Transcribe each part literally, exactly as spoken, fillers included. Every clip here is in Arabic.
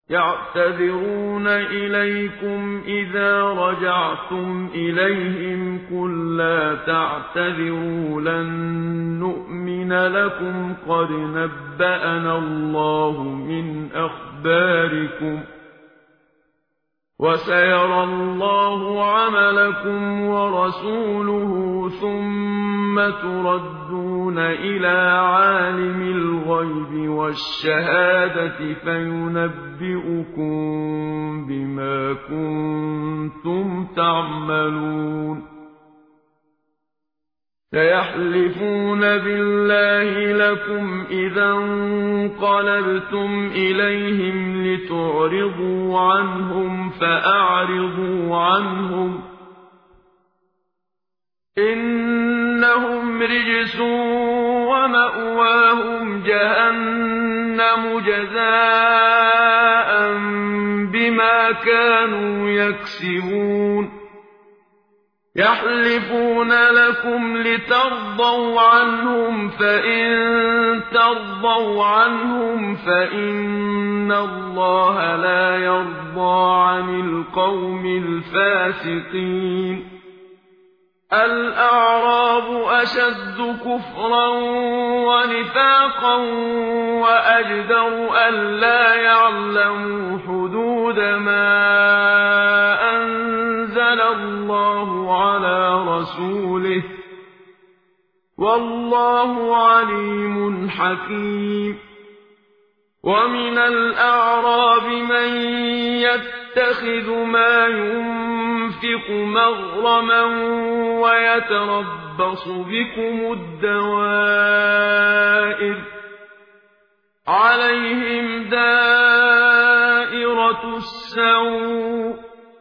يعتذرون إليكم إذا رجعتم إليهم قل لا تعتذروا لن نؤمن لكم قد نبأنا الله من أخباركم وسيرى الله عملكم ورسوله ثم تردون إلى عالم الغيب والشهادة فينبئكم بما كنتم تعملون سيحلفون بالله لكم إذا انقلبتم إليهم لتعرضوا عنهم فأعرضوا عنهم إنهم رجس ومأواهم جهنم جزاء بما كانوا يكسبون يحلفون لكم لترضوا عنهم فإن ترضوا عنهم فإن الله لا يرضى عن القوم الفاسقين الأعراب أشد كفرا ونفاقا وأجدر ألا يعلموا حدود ما أنزل الله على رسوله والله عليم حكيم ومن الأعراب من يتخذ ما ينفق مغرما ويتربص بكم الدوائر عليهم دائرة السوء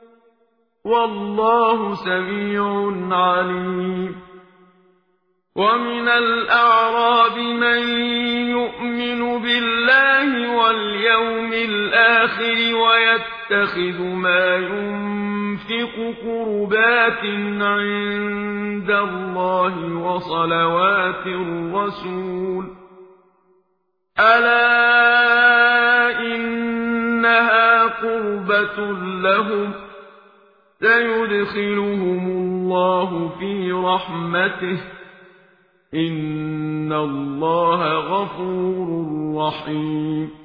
والله سميع عليم ومن الأعراب من يؤمن بالله واليوم الآخر ويتخذ ما ينفق قربات عند الله وصلوات الرسول ألا إنها قربة لهم سيدخلهم الله في رحمته إن الله غفور رحيم